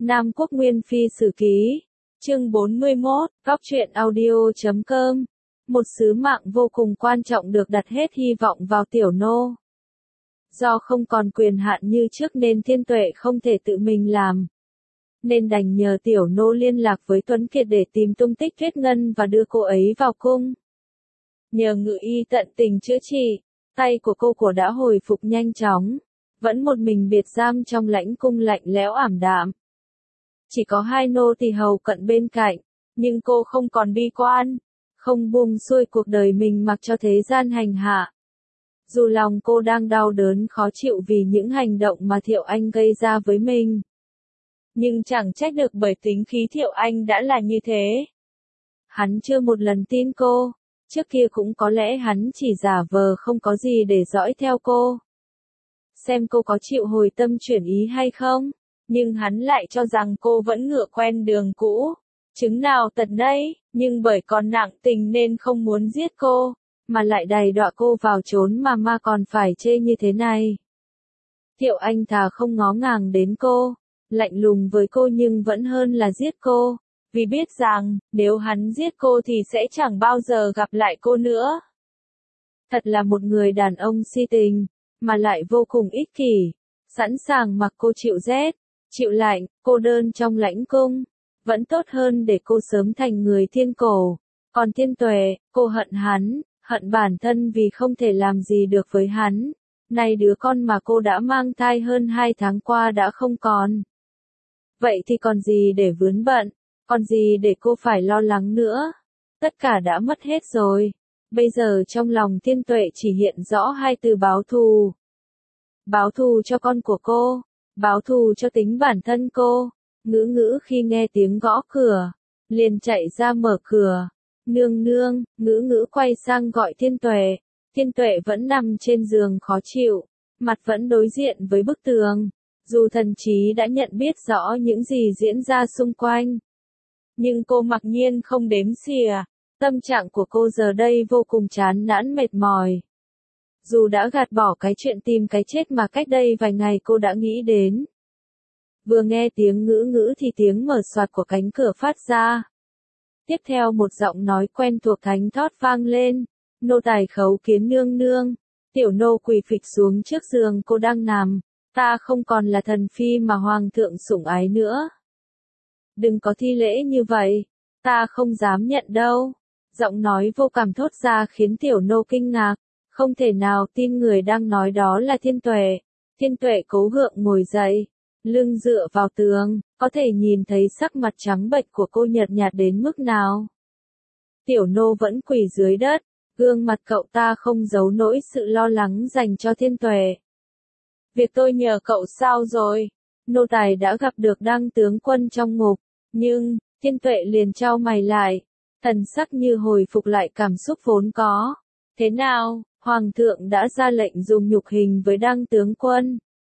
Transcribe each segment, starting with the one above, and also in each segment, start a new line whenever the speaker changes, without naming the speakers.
Nam Quốc Nguyên Phi Sử Ký, chương 41, Góc truyện audio.com. Một sứ mạng vô cùng quan trọng được đặt hết hy vọng vào Tiểu Nô. Do không còn quyền hạn như trước nên Thiên Tuệ không thể tự mình làm. Nên đành nhờ Tiểu Nô liên lạc với Tuấn Kiệt để tìm tung tích Tuyết Ngân và đưa cô ấy vào cung. Nhờ ngự y tận tình chữa trị, tay của cô đã hồi phục nhanh chóng. Vẫn một mình biệt giam trong lãnh cung lạnh lẽo ảm đạm. Chỉ có hai nô tỳ hầu cận bên cạnh, nhưng cô không còn bi quan, không buông xuôi cuộc đời mình mặc cho thế gian hành hạ. Dù lòng cô đang đau đớn khó chịu vì những hành động mà Thiệu Anh gây ra với mình. Nhưng chẳng trách được bởi tính khí Thiệu Anh đã là như thế. Hắn chưa một lần tin cô, trước kia cũng có lẽ hắn chỉ giả vờ không có gì để dõi theo cô. Xem cô có chịu hồi tâm chuyển ý hay không, nhưng hắn lại cho rằng cô vẫn ngựa quen đường cũ. Chứng nào tật nấy, nhưng bởi còn nặng tình nên không muốn giết cô, mà lại đày đọa cô vào chốn mà còn phải chê như thế này. Thiệu Anh thà không ngó ngàng đến cô, lạnh lùng với cô nhưng vẫn hơn là giết cô, vì biết rằng, nếu hắn giết cô thì sẽ chẳng bao giờ gặp lại cô nữa. Thật là một người đàn ông si tình, mà lại vô cùng ích kỷ, sẵn sàng mặc cô chịu rét, chịu lạnh, cô đơn trong lãnh cung. Vẫn tốt hơn để cô sớm thành người thiên cổ. Còn Thiên Tuệ, cô hận hắn, hận bản thân vì không thể làm gì được với hắn. Này đứa con mà cô đã mang thai hơn 2 tháng qua đã không còn. Vậy thì còn gì để vướng bận, còn gì để cô phải lo lắng nữa. Tất cả đã mất hết rồi. Bây giờ trong lòng Thiên Tuệ chỉ hiện rõ hai từ báo thù. Báo thù cho con của cô, báo thù cho tính bản thân cô. Ngữ ngữ khi nghe tiếng gõ cửa, liền chạy ra mở cửa. Nương nương, ngữ ngữ quay sang gọi Thiên Tuệ. Thiên Tuệ vẫn nằm trên giường khó chịu, mặt vẫn đối diện với bức tường. Dù thần trí đã nhận biết rõ những gì diễn ra xung quanh, nhưng cô mặc nhiên không đếm xỉa. Tâm trạng của cô giờ đây vô cùng chán nản mệt mỏi. Dù đã gạt bỏ cái chuyện tìm cái chết mà cách đây vài ngày cô đã nghĩ đến. Vừa nghe tiếng ngữ ngữ thì tiếng mở soạt của cánh cửa phát ra. Tiếp theo một giọng nói quen thuộc thánh thót vang lên. Nô tài khấu kiến nương nương. Tiểu nô quỳ phịch xuống trước giường cô đang nằm. Ta không còn là thần phi mà hoàng thượng sủng ái nữa. Đừng có thi lễ như vậy. Ta không dám nhận đâu. Giọng nói vô cảm thốt ra khiến tiểu nô kinh ngạc. Không thể nào tin người đang nói đó là Thiên Tuệ. Thiên Tuệ cố gượng ngồi dậy. Lưng dựa vào tường, có thể nhìn thấy sắc mặt trắng bệch của cô nhợt nhạt đến mức nào. Tiểu nô vẫn quỳ dưới đất, gương mặt cậu ta không giấu nỗi sự lo lắng dành cho Thiên Tuệ. Việc tôi nhờ cậu sao rồi? Nô tài đã gặp được Đăng tướng quân trong ngục, nhưng, Thiên Tuệ liền chau mày lại, thần sắc như hồi phục lại cảm xúc vốn có. Thế nào, Hoàng thượng đã ra lệnh dùng nhục hình với Đăng tướng quân.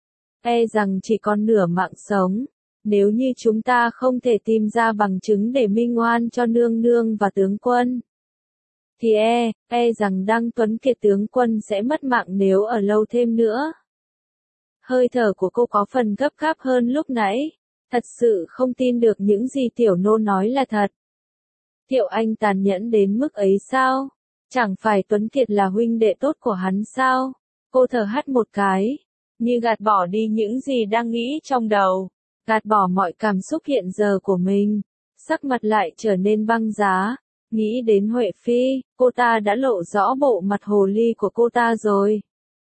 E rằng chỉ còn nửa mạng sống, nếu như chúng ta không thể tìm ra bằng chứng để minh oan cho nương nương và tướng quân. Thì e rằng Đăng Tuấn Kiệt tướng quân sẽ mất mạng nếu ở lâu thêm nữa. Hơi thở của cô có phần gấp gáp hơn lúc nãy, thật sự không tin được những gì tiểu nô nói là thật. Thiệu Anh tàn nhẫn đến mức ấy sao? Chẳng phải Tuấn Kiệt là huynh đệ tốt của hắn sao? Cô thở hắt một cái. Như gạt bỏ đi những gì đang nghĩ trong đầu, gạt bỏ mọi cảm xúc hiện giờ của mình, sắc mặt lại trở nên băng giá, nghĩ đến Huệ Phi, cô ta đã lộ rõ bộ mặt hồ ly của cô ta rồi.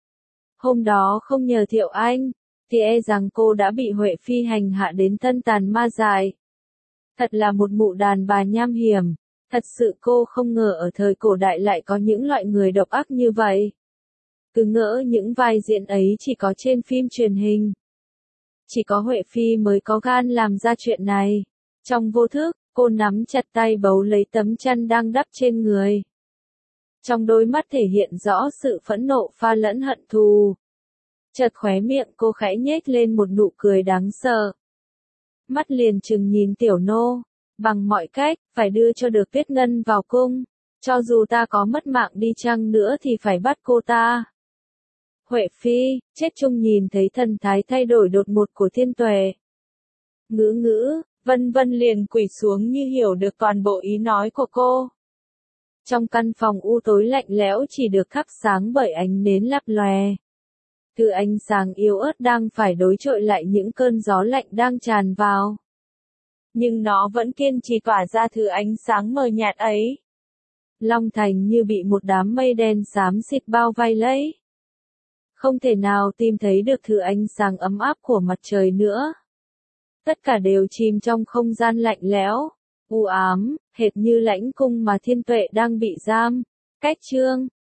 Hôm đó không nhờ Thiệu Anh, thì e rằng cô đã bị Huệ Phi hành hạ đến thân tàn ma dại. Thật là một mụ đàn bà nham hiểm, thật sự cô không ngờ ở thời cổ đại lại có những loại người độc ác như vậy. Cứ ngỡ những vai diễn ấy chỉ có trên phim truyền hình. Chỉ có Huệ Phi mới có gan làm ra chuyện này. Trong vô thức, cô nắm chặt tay bấu lấy tấm chăn đang đắp trên người. Trong đôi mắt thể hiện rõ sự phẫn nộ pha lẫn hận thù. Chợt khóe miệng cô khẽ nhếch lên một nụ cười đáng sợ. Mắt liền trừng nhìn tiểu nô. Bằng mọi cách, phải đưa cho được Tuyết Ngân vào cung. Cho dù ta có mất mạng đi chăng nữa thì phải bắt cô ta. Huệ Phi, chết chung nhìn thấy thần thái thay đổi đột ngột của Thiên Tuệ. ngữ, Vân Vân liền quỳ xuống như hiểu được toàn bộ ý nói của cô. Trong căn phòng u tối lạnh lẽo chỉ được thắp sáng bởi ánh nến lấp lòe. Thứ ánh sáng yếu ớt đang phải đối chọi lại những cơn gió lạnh đang tràn vào. Nhưng nó vẫn kiên trì tỏa ra thứ ánh sáng mờ nhạt ấy. Long Thành như bị một đám mây đen xám xịt bao vây lấy. Không thể nào tìm thấy được thứ ánh sáng ấm áp của mặt trời nữa. Tất cả đều chìm trong không gian lạnh lẽo, u ám, hệt như lãnh cung mà Thiên Tuệ đang bị giam. Cách chương